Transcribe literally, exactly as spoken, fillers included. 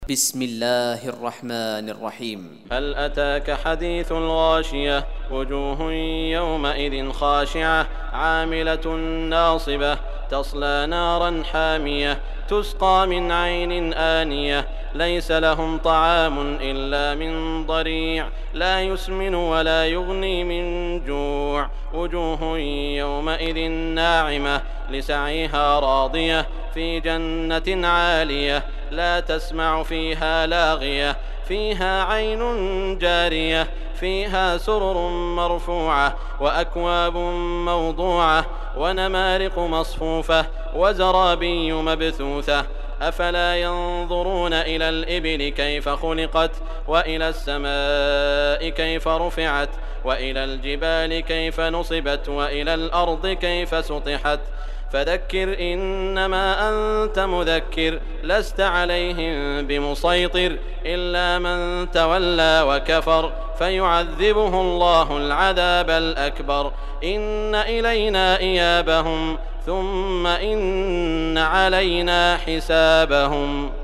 بسم الله الرحمن الرحيم. هل أتاك حديث الغاشية وجوه يومئذ خاشعة عاملة ناصبة تصلى نارا حامية تسقى من عين آنية ليس لهم طعام إلا من ضريع لا يسمن ولا يغني من جوع وجوه يومئذ ناعمة لسعيها راضية في جنة عالية لا تسمع فيها لاغية فيها عين جارية فيها سرر مرفوعة وأكواب موضوعة ونمارق مصفوفة وزرابي مبثوثة أفلا ينظرون إلى الإبل كيف خلقت وإلى السماء كيف رفعت وإلى الجبال كيف نصبت وإلى الأرض كيف سطحت فذكر إنما أنت مذكر لست عليهم بمسيطر إلا من تولى وكفر فيعذبه الله العذاب الأكبر إن إلينا إيابهم ثم إن علينا حسابهم.